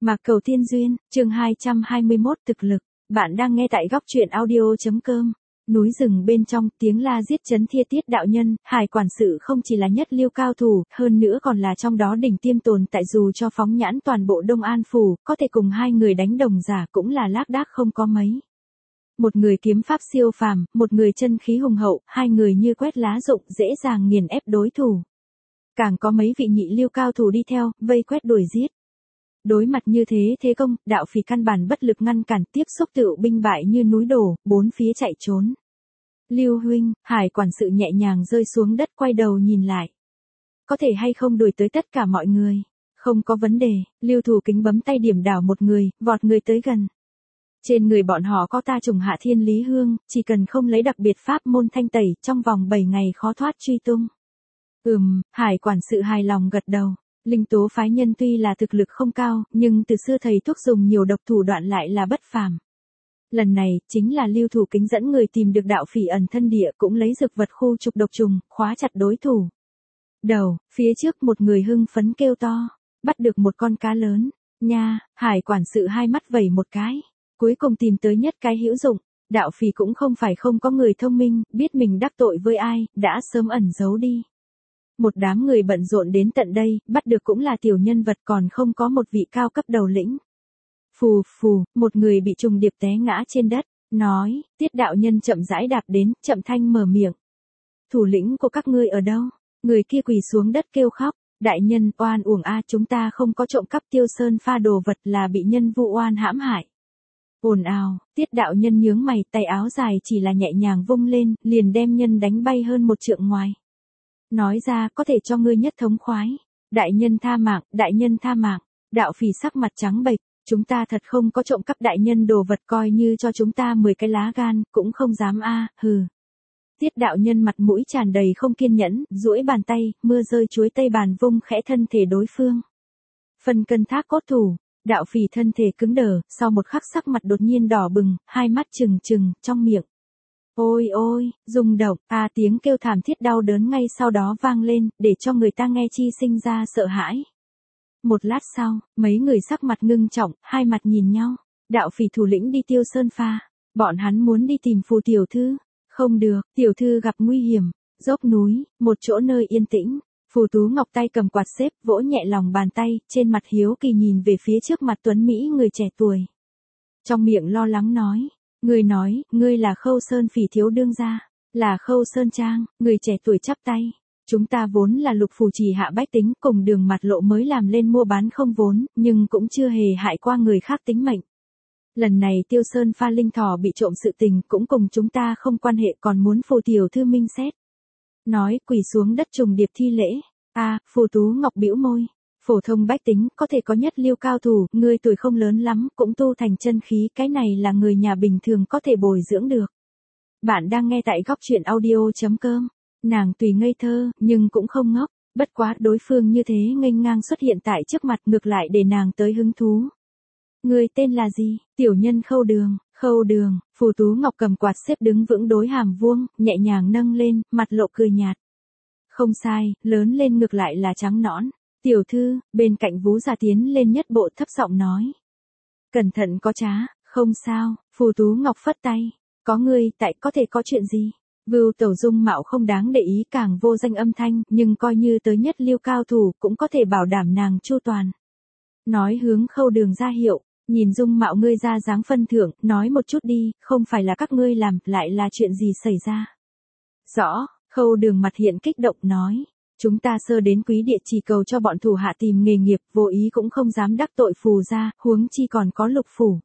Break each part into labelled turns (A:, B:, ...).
A: Mạc Cầu Tiên Duyên, chương 221 thực lực. Bạn đang nghe tại góc truyện audio.com. Núi rừng bên trong, tiếng la giết chấn Thia Tiết đạo nhân, Hải quản sự không chỉ là nhất lưu cao thủ, hơn nữa còn là trong đó đỉnh tiêm tồn tại, dù cho phóng nhãn toàn bộ Đông An phủ, có thể cùng hai người đánh đồng giả cũng là lác đác không có mấy. Một người kiếm pháp siêu phàm, một người chân khí hùng hậu, hai người như quét lá rụng, dễ dàng nghiền ép đối thủ. Càng có mấy vị nhị lưu cao thủ đi theo, vây quét đuổi giết. Đối mặt như thế công, đạo phỉ căn bản bất lực ngăn cản, tiếp xúc tựu binh bại như núi đổ, bốn phía chạy trốn. Lưu huynh, Hải quản sự nhẹ nhàng rơi xuống đất, quay đầu nhìn lại. Có thể hay không đuổi tới tất cả mọi người? Không có vấn đề, Lưu Thủ Kính bấm tay điểm đảo một người, vọt người tới gần. Trên người bọn họ có ta trùng hạ thiên lý hương, chỉ cần không lấy đặc biệt pháp môn thanh tẩy, trong vòng 7 ngày khó thoát truy tung. Hải quản sự hài lòng gật đầu. Linh tố phái nhân tuy là thực lực không cao, nhưng từ xưa thầy thuốc dùng nhiều độc thủ đoạn lại là bất phàm. Lần này, chính là Lưu Thủ Kính dẫn người tìm được đạo phỉ ẩn thân địa, cũng lấy dược vật khu trục độc trùng, khóa chặt đối thủ. Phía trước một người hưng phấn kêu to, bắt được một con cá lớn, nha, Hải quản sự hai mắt vẩy một cái, cuối cùng tìm tới nhất cái hữu dụng. Đạo phỉ cũng không phải không có người thông minh, biết mình đắc tội với ai, đã sớm ẩn giấu đi. Một đám người bận rộn đến tận đây, bắt được cũng là tiểu nhân vật, còn không có một vị cao cấp đầu lĩnh. Phù phù, một người bị trùng điệp té ngã trên đất, nói, Tiết đạo nhân chậm rãi đạp đến, chậm thanh mở miệng. Thủ lĩnh của các ngươi ở đâu? Người kia quỳ xuống đất kêu khóc, đại nhân, oan uổng a, chúng ta không có trộm cắp Tiêu Sơn pha đồ vật, là bị nhân vu oan hãm hại. Ồn ào, Tiết đạo nhân nhướng mày, tay áo dài chỉ là nhẹ nhàng vung lên, liền đem nhân đánh bay hơn 1 trượng ngoài. Nói ra, có thể cho ngươi nhất thống khoái. Đại nhân tha mạng, đại nhân tha mạng. Đạo phỉ sắc mặt trắng bệch, chúng ta thật không có trộm cắp đại nhân đồ vật, coi như cho chúng ta 10 cái lá gan, cũng không dám a, hừ. Tiết đạo nhân mặt mũi tràn đầy không kiên nhẫn, duỗi bàn tay, mưa rơi chuối tây bàn vung khẽ thân thể đối phương. Phân cân thác cốt thủ, đạo phỉ thân thể cứng đờ, sau một khắc sắc mặt đột nhiên đỏ bừng, hai mắt trừng trừng, trong miệng. Ôi ôi, rung động, tiếng kêu thảm thiết đau đớn ngay sau đó vang lên, để cho người ta nghe chi sinh ra sợ hãi. Một lát sau, mấy người sắc mặt ngưng trọng, hai mặt nhìn nhau. Đạo phỉ thủ lĩnh đi Tiêu Sơn pha, bọn hắn muốn đi tìm Phù tiểu thư. Không được, tiểu thư gặp nguy hiểm. Dốc núi, một chỗ nơi yên tĩnh. Phù Tú Ngọc tay cầm quạt xếp, vỗ nhẹ lòng bàn tay, trên mặt hiếu kỳ nhìn về phía trước mặt tuấn Mỹ người trẻ tuổi. Trong miệng lo lắng nói. Người nói, ngươi là Khâu Sơn Phỉ thiếu đương gia, là Khâu Sơn Trang, người trẻ tuổi chắp tay. Chúng ta vốn là Lục phủ chỉ hạ bách tính, cùng Đường Mặt Lộ mới làm lên mua bán không vốn, nhưng cũng chưa hề hại qua người khác tính mệnh. Lần này Tiêu Sơn pha linh thỏ bị trộm sự tình, cũng cùng chúng ta không quan hệ, còn muốn Phù tiểu thư minh xét. Nói, quỳ xuống đất trùng điệp thi lễ. Phù Tú Ngọc bĩu môi. Phổ thông bách tính, có thể có nhất lưu cao thủ, ngươi tuổi không lớn lắm, cũng tu thành chân khí, cái này là người nhà bình thường có thể bồi dưỡng được. Bạn đang nghe tại góc truyện audio.com. Nàng tùy ngây thơ, nhưng cũng không ngốc, bất quá đối phương như thế nghênh ngang xuất hiện tại trước mặt, ngược lại để nàng tới hứng thú. Ngươi tên là gì? Tiểu nhân Khâu Đường, Phù Tú Ngọc cầm quạt xếp đứng vững đối hàm vuông, nhẹ nhàng nâng lên, mặt lộ cười nhạt. Không sai, lớn lên ngược lại là trắng nõn. Tiểu thư, bên cạnh Vú Gia tiến lên nhất bộ thấp giọng nói. Cẩn thận có trá, không sao, Phù Tú Ngọc phất tay. Có ngươi tại, có thể có chuyện gì? Vưu Tẩu dung mạo không đáng để ý, càng vô danh âm thanh, nhưng coi như tới nhất lưu cao thủ, cũng có thể bảo đảm nàng chu toàn. Nói hướng Khâu Đường ra hiệu, nhìn dung mạo ngươi ra dáng phân thưởng, nói một chút đi, không phải là các ngươi làm, lại là chuyện gì xảy ra? Rõ, Khâu Đường mặt hiện kích động nói. Chúng ta sơ đến quý địa chỉ cầu cho bọn thủ hạ tìm nghề nghiệp, vô ý cũng không dám đắc tội Phù gia, huống chi còn có Lục phủ.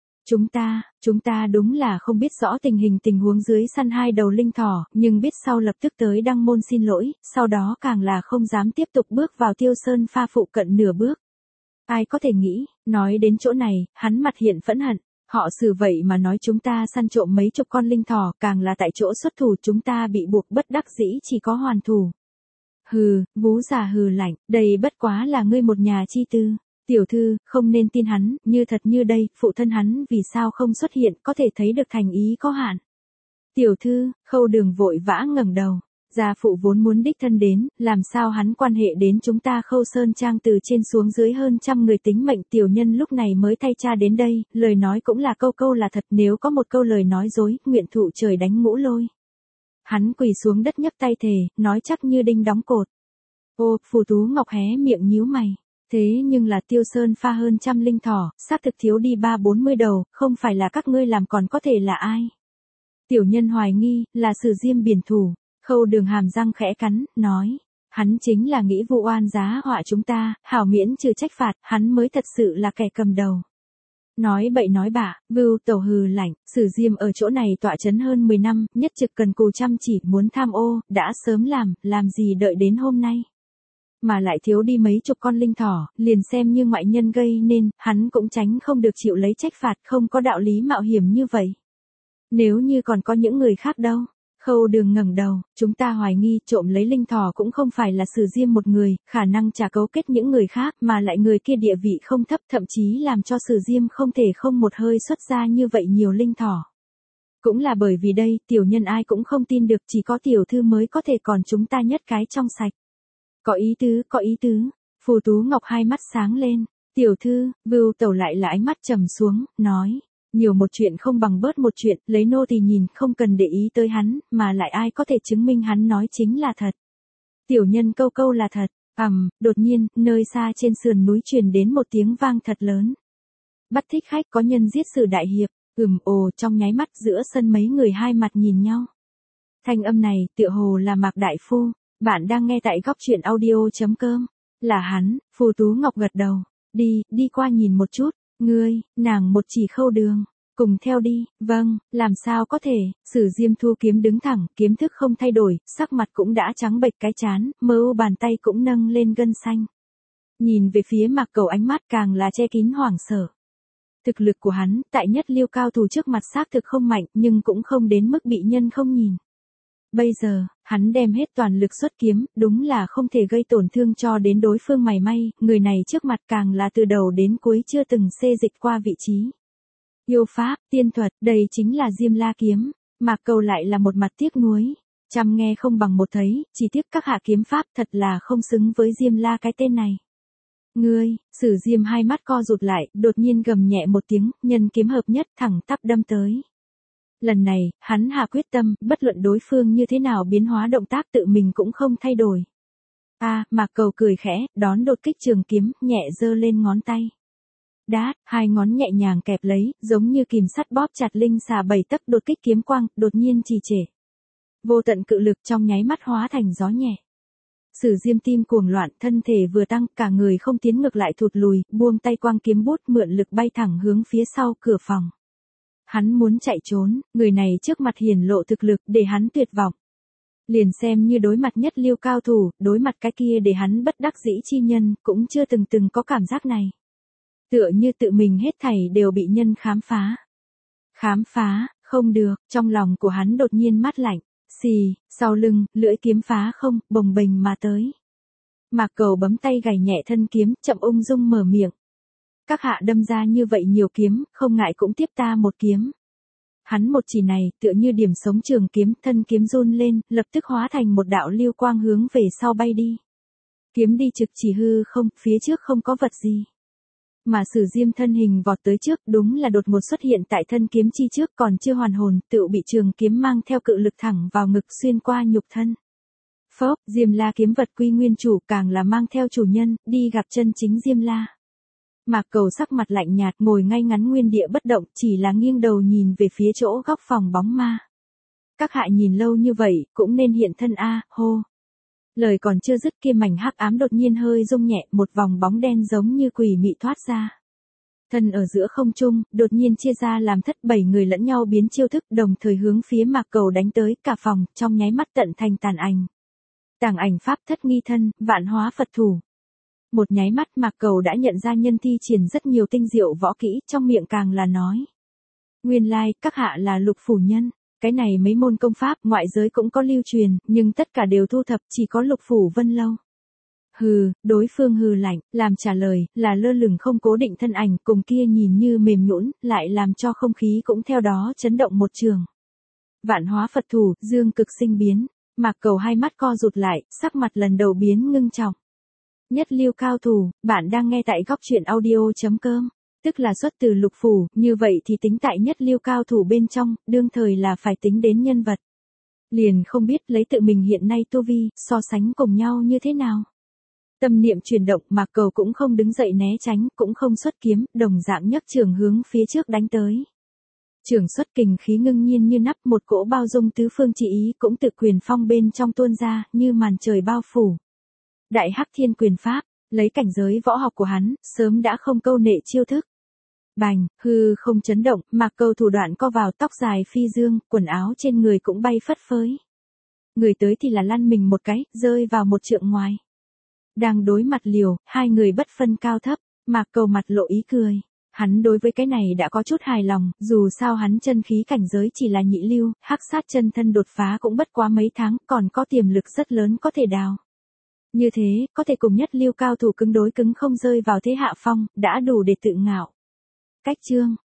A: Chúng ta đúng là không biết rõ tình huống dưới săn 2 đầu linh thỏ, nhưng biết sau lập tức tới đăng môn xin lỗi, sau đó càng là không dám tiếp tục bước vào Tiêu Sơn pha phụ cận nửa bước. Ai có thể nghĩ, nói đến chỗ này, hắn mặt hiện phẫn hận. Họ xử vậy mà nói chúng ta săn trộm mấy chục con linh thỏ, càng là tại chỗ xuất thủ, chúng ta bị buộc bất đắc dĩ chỉ có hoàn thủ. Hừ, Vú Già hừ lạnh, đây bất quá là ngươi một nhà chi tư. Tiểu thư, không nên tin hắn, như thật như đây, phụ thân hắn vì sao không xuất hiện, có thể thấy được thành ý có hạn. Tiểu thư, Khâu Đường vội vã ngẩng đầu, Gia phụ vốn muốn đích thân đến, làm sao hắn quan hệ đến chúng ta Khâu Sơn Trang từ trên xuống dưới hơn 100 người tính mệnh. Tiểu nhân lúc này mới thay cha đến đây, lời nói cũng là câu câu là thật, nếu có một câu lời nói dối, nguyện thụ trời đánh ngũ lôi. Hắn quỳ xuống đất nhấc tay thề, nói chắc như đinh đóng cột. Ô, Phù Tú Ngọc hé miệng nhíu mày. Thế nhưng là Tiêu Sơn pha hơn 100 linh thỏ, xác thực thiếu đi 30-40 đầu, không phải là các ngươi làm còn có thể là ai? Tiểu nhân hoài nghi, là Sử Diêm biển thủ. Khâu Đường hàm răng khẽ cắn, nói. Hắn chính là nghĩ vụ oan giá họa chúng ta, hảo miễn trừ trách phạt, hắn mới thật sự là kẻ cầm đầu. Nói bậy nói bạ, Vưu Tẩu hừ lạnh, Sử Diêm ở chỗ này tọa chấn hơn 10 năm, nhất trực cần cù chăm chỉ, muốn tham ô, đã sớm làm gì đợi đến hôm nay. Mà lại thiếu đi mấy chục con linh thỏ, liền xem như ngoại nhân gây nên, hắn cũng tránh không được chịu lấy trách phạt, không có đạo lý mạo hiểm như vậy. Nếu như còn có những người khác đâu? Khâu Đường ngẩng đầu, chúng ta hoài nghi trộm lấy linh thỏ cũng không phải là Sử Diêm một người, khả năng trả cấu kết những người khác, mà lại người kia địa vị không thấp, thậm chí làm cho Sử Diêm không thể không một hơi xuất ra như vậy nhiều linh thỏ. Cũng là bởi vì đây, tiểu nhân ai cũng không tin được, chỉ có tiểu thư mới có thể còn chúng ta nhất cái trong sạch. Có ý tứ, Phù Tú Ngọc hai mắt sáng lên, tiểu thư, Vưu Tẩu lại là ánh mắt trầm xuống, nói. Nhiều một chuyện không bằng bớt một chuyện, lấy nô tỳ nhìn không cần để ý tới hắn, mà lại ai có thể chứng minh hắn nói chính là thật. Tiểu nhân câu câu là thật, đột nhiên, nơi xa trên sườn núi truyền đến một tiếng vang thật lớn. Bắt thích khách có nhân giết Sử đại hiệp, ồ trong nháy mắt giữa sân mấy người hai mặt nhìn nhau. Thanh âm này, tựa hồ là Mạc đại phu, bạn đang nghe tại góc truyện audio.com, là hắn, Phù Tú Ngọc gật đầu, đi qua nhìn một chút. Ngươi, nàng một chỉ Khâu Đường, cùng theo đi, vâng, làm sao có thể, Sử Diêm thu kiếm đứng thẳng, kiếm thức không thay đổi, sắc mặt cũng đã trắng bệch cái trán, mơ bàn tay cũng nâng lên gân xanh. Nhìn về phía Mạc Cầu ánh mắt càng là che kín hoảng sợ. Thực lực của hắn, tại nhất lưu cao thủ trước mặt xác thực không mạnh, nhưng cũng không đến mức bị nhân không nhìn. Bây giờ, hắn đem hết toàn lực xuất kiếm, đúng là không thể gây tổn thương cho đến đối phương mảy may, người này trước mặt càng là từ đầu đến cuối chưa từng xê dịch qua vị trí. Yêu pháp, tiên thuật, đây chính là Diêm La kiếm, Mạc Cầu lại là một mặt tiếc nuối. Trăm nghe không bằng một thấy, chỉ tiếc các hạ kiếm pháp thật là không xứng với Diêm La cái tên này. Ngươi, Sử Diêm hai mắt co rụt lại, đột nhiên gầm nhẹ một tiếng, nhân kiếm hợp nhất thẳng tắp đâm tới. Lần này, hắn hạ quyết tâm, bất luận đối phương như thế nào biến hóa động tác tự mình cũng không thay đổi. Mạc Cầu cười khẽ, đón đột kích trường kiếm, nhẹ giơ lên ngón tay. Đát, hai ngón nhẹ nhàng kẹp lấy, giống như kìm sắt bóp chặt linh xà 7 tấc đột kích kiếm quang, đột nhiên trì trệ. Vô tận cự lực trong nháy mắt hóa thành gió nhẹ. Sử Diêm tim cuồng loạn, thân thể vừa tăng, cả người không tiến ngược lại thụt lùi, buông tay quang kiếm bút mượn lực bay thẳng hướng phía sau cửa phòng. Hắn muốn chạy trốn, người này trước mặt hiển lộ thực lực để hắn tuyệt vọng. Liền xem như đối mặt nhất lưu cao thủ, đối mặt cái kia để hắn bất đắc dĩ chi nhân, cũng chưa từng có cảm giác này. Tựa như tự mình hết thảy đều bị nhân khám phá. Khám phá, không được, trong lòng của hắn đột nhiên mát lạnh, xì, sau lưng, lưỡi kiếm phá không, bồng bềnh mà tới. Mạc Cầu bấm tay gảy nhẹ thân kiếm, chậm ung dung mở miệng. Các hạ đâm ra như vậy nhiều kiếm, không ngại cũng tiếp ta một kiếm. Hắn một chỉ này, tựa như điểm sống trường kiếm, thân kiếm run lên, lập tức hóa thành một đạo lưu quang hướng về sau bay đi. Kiếm đi trực chỉ hư không, phía trước không có vật gì. Mà Sử Diêm thân hình vọt tới trước, đúng là đột ngột xuất hiện tại thân kiếm chi trước, còn chưa hoàn hồn, tự bị trường kiếm mang theo cự lực thẳng vào ngực xuyên qua nhục thân. Phốc, Diêm La kiếm vật quy nguyên chủ, càng là mang theo chủ nhân, đi gặp chân chính Diêm La. Mạc Cầu sắc mặt lạnh nhạt, ngồi ngay ngắn nguyên địa bất động, chỉ là nghiêng đầu nhìn về phía chỗ góc phòng bóng ma. Các hạ nhìn lâu như vậy, cũng nên hiện thân hô. Lời còn chưa dứt kia mảnh hắc ám đột nhiên hơi rung nhẹ, một vòng bóng đen giống như quỷ mị thoát ra. Thân ở giữa không trung, đột nhiên chia ra làm thất 7 người lẫn nhau biến chiêu thức, đồng thời hướng phía Mạc Cầu đánh tới, cả phòng, trong nháy mắt tận thành tàn ảnh. Tàng ảnh pháp thất nghi thân, vạn hóa Phật thủ. Một nháy mắt Mạc Cầu đã nhận ra nhân thi triển rất nhiều tinh diệu võ kỹ, trong miệng càng là nói. Nguyên lai, các hạ là Lục phủ nhân. Cái này mấy môn công pháp ngoại giới cũng có lưu truyền, nhưng tất cả đều thu thập, chỉ có Lục phủ Vân Lâu. Hừ, đối phương hừ lạnh, làm trả lời, là lơ lửng không cố định thân ảnh, cùng kia nhìn như mềm nhũn, lại làm cho không khí cũng theo đó chấn động một trường. Vạn hóa Phật thủ, dương cực sinh biến. Mạc Cầu hai mắt co rụt lại, sắc mặt lần đầu biến ngưng trọng. Nhất lưu cao thủ, bạn đang nghe tại góc truyện audio.com. Tức là xuất từ lục phủ, như vậy thì tính tại nhất lưu cao thủ bên trong, đương thời là phải tính đến nhân vật. Liền không biết lấy tự mình hiện nay tu vi, so sánh cùng nhau như thế nào. Tâm niệm chuyển động, Mạc Cầu cũng không đứng dậy né tránh, cũng không xuất kiếm, đồng dạng nhấc trường hướng phía trước đánh tới. Trường xuất kình khí ngưng nhiên như nắp, một cỗ bao dung tứ phương chỉ ý cũng tự quyền phong bên trong tuôn ra, như màn trời bao phủ. Đại Hắc Thiên Quyền Pháp, lấy cảnh giới võ học của hắn, sớm đã không câu nệ chiêu thức. Bành, hư không chấn động, Mạc Cầu thủ đoạn co vào, tóc dài phi dương, quần áo trên người cũng bay phất phới. Người tới thì là lăn mình một cái, rơi vào một trượng ngoài. Đang đối mặt liều, hai người bất phân cao thấp, Mạc Cầu mặt lộ ý cười. Hắn đối với cái này đã có chút hài lòng, dù sao hắn chân khí cảnh giới chỉ là nhị lưu, hắc sát chân thân đột phá cũng bất quá mấy tháng, còn có tiềm lực rất lớn có thể đào. Như thế, có thể cùng nhất lưu cao thủ cứng đối cứng không rơi vào thế hạ phong, đã đủ để tự ngạo. Cách chương